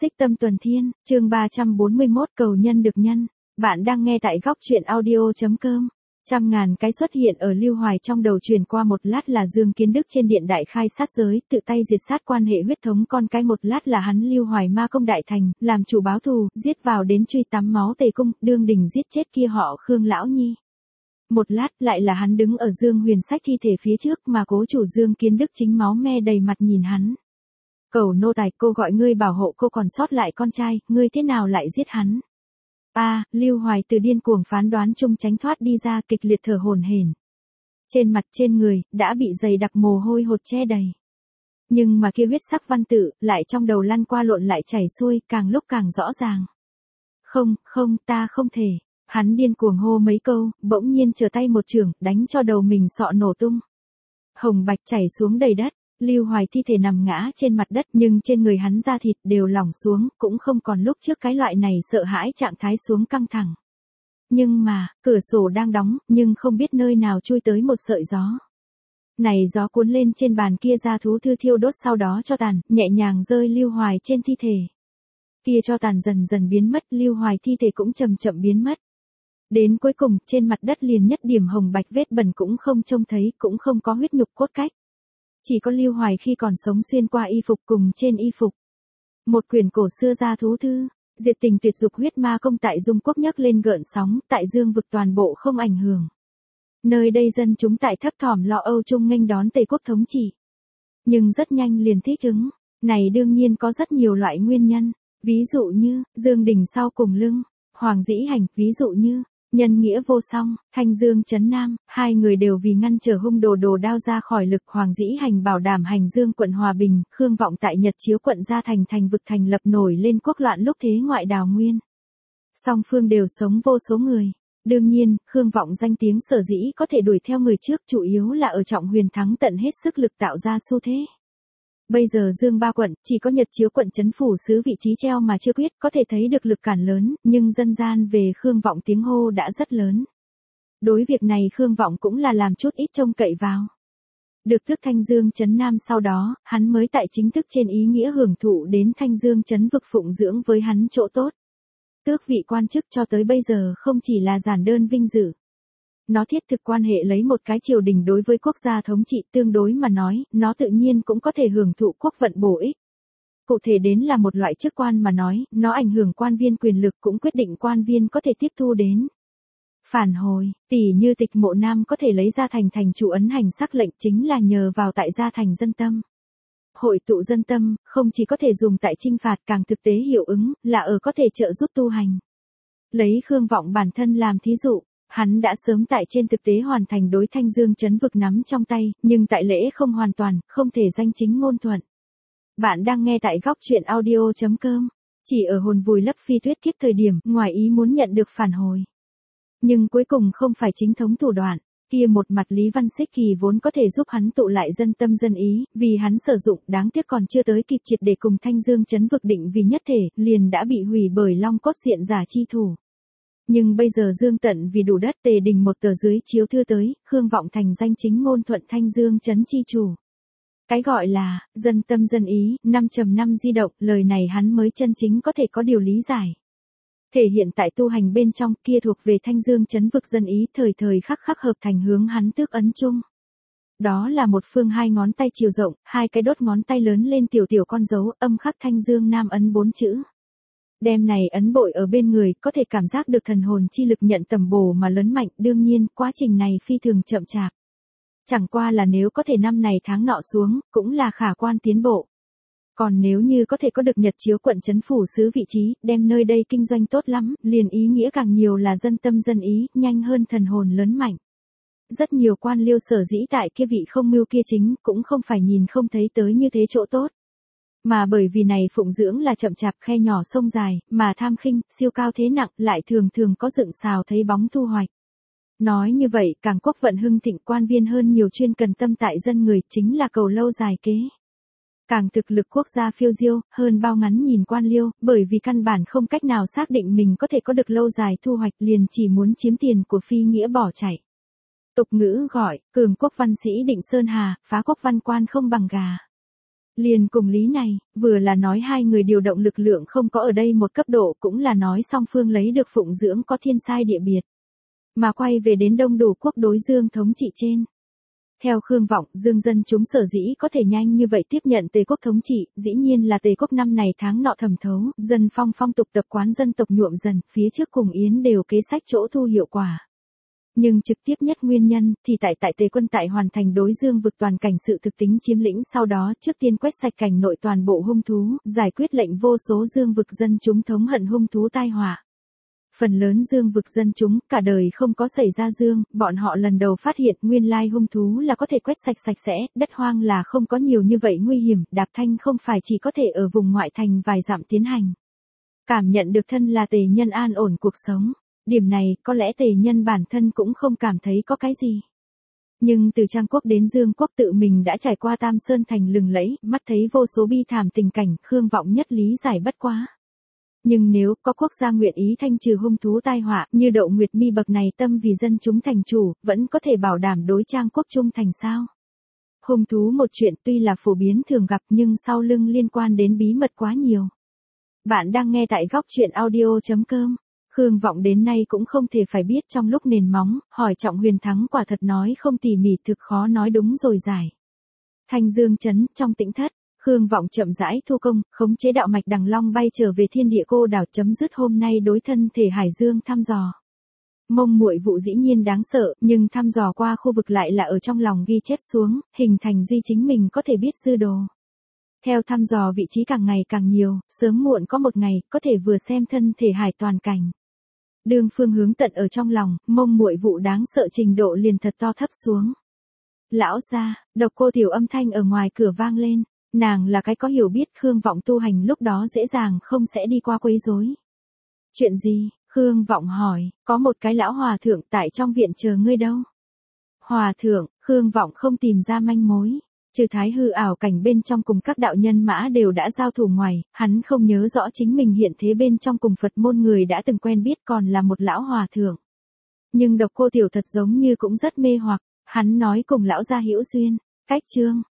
Xích Tâm Tuần Thiên, chương 341 cầu nhân được nhân. Bạn đang nghe tại góc truyện audio.com. Trăm ngàn cái xuất hiện ở Lưu Hoài trong đầu, truyền qua một lát là Dương Kiến Đức trên điện đại khai sát giới, tự tay diệt sát quan hệ huyết thống con cái, một lát là hắn Lưu Hoài ma công đại thành, làm chủ báo thù, giết vào đến truy tắm máu Tề Cung, đương đình giết chết kia họ Khương lão nhi. Một lát lại là hắn đứng ở Dương Huyền Sách thi thể phía trước mà cố chủ Dương Kiến Đức chính máu me đầy mặt nhìn hắn. Cầu nô tài, cô gọi ngươi bảo hộ cô còn sót lại con trai, ngươi thế nào lại giết hắn? Lưu Hoài từ điên cuồng phán đoán chung tránh thoát đi ra, kịch liệt thở hổn hển. Trên mặt trên người, đã bị dày đặc mồ hôi hột che đầy. Nhưng mà kia huyết sắc văn tự, lại trong đầu lăn qua lộn lại chảy xuôi, càng lúc càng rõ ràng. Không, ta không thể. Hắn điên cuồng hô mấy câu, bỗng nhiên trở tay một chưởng, đánh cho đầu mình sọ nổ tung. Hồng bạch chảy xuống đầy đất. Lưu Hoài thi thể nằm ngã trên mặt đất, nhưng trên người hắn da thịt đều lỏng xuống, cũng không còn lúc trước cái loại này sợ hãi trạng thái xuống căng thẳng. Nhưng mà, cửa sổ đang đóng, nhưng không biết nơi nào chui tới một sợi gió. Này gió cuốn lên trên bàn kia da thú thư thiêu đốt, sau đó cho tàn, nhẹ nhàng rơi Lưu Hoài trên thi thể. Kia cho tàn dần dần biến mất, Lưu Hoài thi thể cũng chậm chậm biến mất. Đến cuối cùng, trên mặt đất liền nhất điểm hồng bạch vết bẩn cũng không trông thấy, cũng không có huyết nhục cốt cách. Chỉ có Lưu Hoài khi còn sống xuyên qua y phục cùng trên y phục. Một quyển cổ xưa gia thú thư, diệt tình tuyệt dục huyết ma công tại Dung Quốc nhấc lên gợn sóng, tại Dương vực toàn bộ không ảnh hưởng. Nơi đây dân chúng tại thấp thỏm lo âu chung nghênh đón Tây quốc thống trị. Nhưng rất nhanh liền thích ứng, này đương nhiên có rất nhiều loại nguyên nhân, ví dụ như, Dương Đình sau cùng lưng, Hoàng Dĩ Hành, ví dụ như, Nhân Nghĩa vô song, Thanh Dương Trấn Nam, hai người đều vì ngăn trở hung đồ đao ra khỏi lực. Hoàng Dĩ Hành bảo đảm Hành Dương quận hòa bình, Khương Vọng tại Nhật Chiếu quận gia thành vực thành lập nổi lên quốc loạn lúc thế ngoại đào nguyên. Song phương đều sống vô số người. Đương nhiên, Khương Vọng danh tiếng sở dĩ có thể đuổi theo người trước chủ yếu là ở Trọng Huyền thắng tận hết sức lực tạo ra xu thế. Bây giờ Dương ba quận, chỉ có Nhật Chiếu quận trấn phủ sứ vị trí treo mà chưa quyết, có thể thấy được lực cản lớn, nhưng dân gian về Khương Vọng tiếng hô đã rất lớn. Đối việc này Khương Vọng cũng là làm chút ít trông cậy vào. Được tước Thanh Dương trấn Nam sau đó, hắn mới tại chính thức trên ý nghĩa hưởng thụ đến Thanh Dương trấn vực phụng dưỡng với hắn chỗ tốt. Tước vị quan chức cho tới bây giờ không chỉ là giản đơn vinh dự. Nó thiết thực quan hệ lấy một cái triều đình đối với quốc gia thống trị, tương đối mà nói, nó tự nhiên cũng có thể hưởng thụ quốc vận bổ ích. Cụ thể đến là một loại chức quan mà nói, nó ảnh hưởng quan viên quyền lực, cũng quyết định quan viên có thể tiếp thu đến. Phản hồi, tỉ như Tịch Mộ Nam có thể lấy ra thành chủ ấn hành sắc lệnh, chính là nhờ vào tại gia thành dân tâm. Hội tụ dân tâm, không chỉ có thể dùng tại chinh phạt, càng thực tế hiệu ứng, là ở có thể trợ giúp tu hành. Lấy Khương Vọng bản thân làm thí dụ. Hắn đã sớm tại trên thực tế hoàn thành đối Thanh Dương trấn vực nắm trong tay, nhưng tại lễ không hoàn toàn, không thể danh chính ngôn thuận. Bạn đang nghe tại góc truyện audio.com. Chỉ ở hồn vùi lấp phi tuyết kiếp thời điểm, ngoài ý muốn nhận được phản hồi. Nhưng cuối cùng không phải chính thống thủ đoạn, kia một mặt Lý Văn Xích Kỳ vốn có thể giúp hắn tụ lại dân tâm dân ý, vì hắn sử dụng, đáng tiếc còn chưa tới kịp triệt để cùng Thanh Dương trấn vực định vì nhất thể, liền đã bị hủy bởi Long Cốt diện giả chi thủ. Nhưng bây giờ Dương Tận vì đủ đất Tề Đình một tờ dưới chiếu thư tới, Khương Vọng thành danh chính ngôn thuận Thanh Dương trấn chi chủ. Cái gọi là, dân tâm dân ý, 5.5 di động, lời này hắn mới chân chính có thể có điều lý giải. Thể hiện tại tu hành bên trong, kia thuộc về Thanh Dương trấn vực dân ý, thời thời khắc khắc hợp thành hướng hắn tước ấn chung. Đó là một phương hai ngón tay chiều rộng, hai cái đốt ngón tay lớn lên tiểu con dấu, âm khắc Thanh Dương Nam ấn 4 chữ. Đem này ấn bội ở bên người, có thể cảm giác được thần hồn chi lực nhận tầm bổ mà lớn mạnh, đương nhiên, quá trình này phi thường chậm chạp. Chẳng qua là nếu có thể năm này tháng nọ xuống, cũng là khả quan tiến bộ. Còn nếu như có thể có được Nhật Chiếu quận trấn phủ sứ vị trí, đem nơi đây kinh doanh tốt lắm, liền ý nghĩa càng nhiều là dân tâm dân ý, nhanh hơn thần hồn lớn mạnh. Rất nhiều quan liêu sở dĩ tại kia vị không mưu kia chính, cũng không phải nhìn không thấy tới như thế chỗ tốt. Mà bởi vì này phụng dưỡng là chậm chạp khe nhỏ sông dài, mà tham khinh, siêu cao thế nặng, lại thường có dựng xào thấy bóng thu hoạch. Nói như vậy, càng quốc vận hưng thịnh, quan viên hơn nhiều chuyên cần tâm tại dân người, chính là cầu lâu dài kế. Càng thực lực quốc gia phiêu diêu, hơn bao ngắn nhìn quan liêu, bởi vì căn bản không cách nào xác định mình có thể có được lâu dài thu hoạch, liền chỉ muốn chiếm tiền của phi nghĩa bỏ chạy. Tục ngữ gọi, cường quốc văn sĩ định sơn hà, phá quốc văn quan không bằng gà. Liền cùng lý này, vừa là nói hai người điều động lực lượng không có ở đây một cấp độ, cũng là nói song phương lấy được phụng dưỡng có thiên sai địa biệt. Mà quay về đến đông đủ quốc đối Dương thống trị trên. Theo Khương Vọng, Dương dân chúng sở dĩ có thể nhanh như vậy tiếp nhận Tề quốc thống trị, dĩ nhiên là Tề quốc năm này tháng nọ thẩm thấu, dân phong tục tập quán dân tộc nhuộm dần, phía trước cùng Yến đều kế sách chỗ thu hiệu quả. Nhưng trực tiếp nhất nguyên nhân thì tại Tề quân tại hoàn thành đối Dương vực toàn cảnh sự thực tính chiếm lĩnh sau đó trước tiên quét sạch cảnh nội toàn bộ hung thú, giải quyết lệnh vô số Dương vực dân chúng thống hận hung thú tai họa. Phần lớn Dương vực dân chúng cả đời không có xảy ra Dương, bọn họ lần đầu phát hiện nguyên lai hung thú là có thể quét sạch sạch sẽ, đất hoang là không có nhiều như vậy nguy hiểm, đạp thanh không phải chỉ có thể ở vùng ngoại thành vài dặm tiến hành. Cảm nhận được thân là Tề nhân an ổn cuộc sống. Điểm này có lẽ Tề nhân bản thân cũng không cảm thấy có cái gì. Nhưng từ Trang quốc đến Dương quốc tự mình đã trải qua Tam Sơn thành lừng lẫy, mắt thấy vô số bi thảm tình cảnh, Khương Vọng nhất lý giải bất quá. Nhưng nếu có quốc gia nguyện ý thanh trừ hung thú tai họa như Đậu Nguyệt Mi bậc này tâm vì dân chúng thành chủ, vẫn có thể bảo đảm đối Trang quốc trung thành sao? Hung thú một chuyện tuy là phổ biến thường gặp nhưng sau lưng liên quan đến bí mật quá nhiều. Bạn đang nghe tại góc truyện audio.com. Khương Vọng đến nay cũng không thể phải biết trong lúc nền móng, hỏi Trọng Huyền Thắng quả thật nói không tỉ mỉ thực khó nói đúng rồi giải. Thanh Dương trấn, trong tĩnh thất, Khương Vọng chậm rãi thu công, khống chế đạo mạch đằng long bay trở về thiên địa cô đảo chấm dứt hôm nay đối thân thể Hải Dương thăm dò. Mông muội vụ dĩ nhiên đáng sợ, nhưng thăm dò qua khu vực lại là ở trong lòng ghi chép xuống, hình thành duy chính mình có thể biết dư đồ. Theo thăm dò vị trí càng ngày càng nhiều, sớm muộn có một ngày, có thể vừa xem thân thể Hải toàn cảnh. Đường phương hướng tận ở trong lòng, mông muội vụ đáng sợ trình độ liền thật to thấp xuống. Lão gia, độc cô tiểu âm thanh ở ngoài cửa vang lên, nàng là cái có hiểu biết Khương Vọng tu hành lúc đó dễ dàng không sẽ đi qua quấy rối. Chuyện gì? Khương Vọng hỏi, có một cái lão hòa thượng tại trong viện chờ ngươi đâu. Hòa thượng, Khương Vọng không tìm ra manh mối. Trừ thái hư ảo cảnh bên trong cùng các đạo nhân mã đều đã giao thủ ngoài, hắn không nhớ rõ chính mình hiện thế bên trong cùng Phật môn người đã từng quen biết còn là một lão hòa thượng. Nhưng độc cô tiểu thật giống như cũng rất mê hoặc, hắn nói cùng lão gia hữu duyên, cách chương,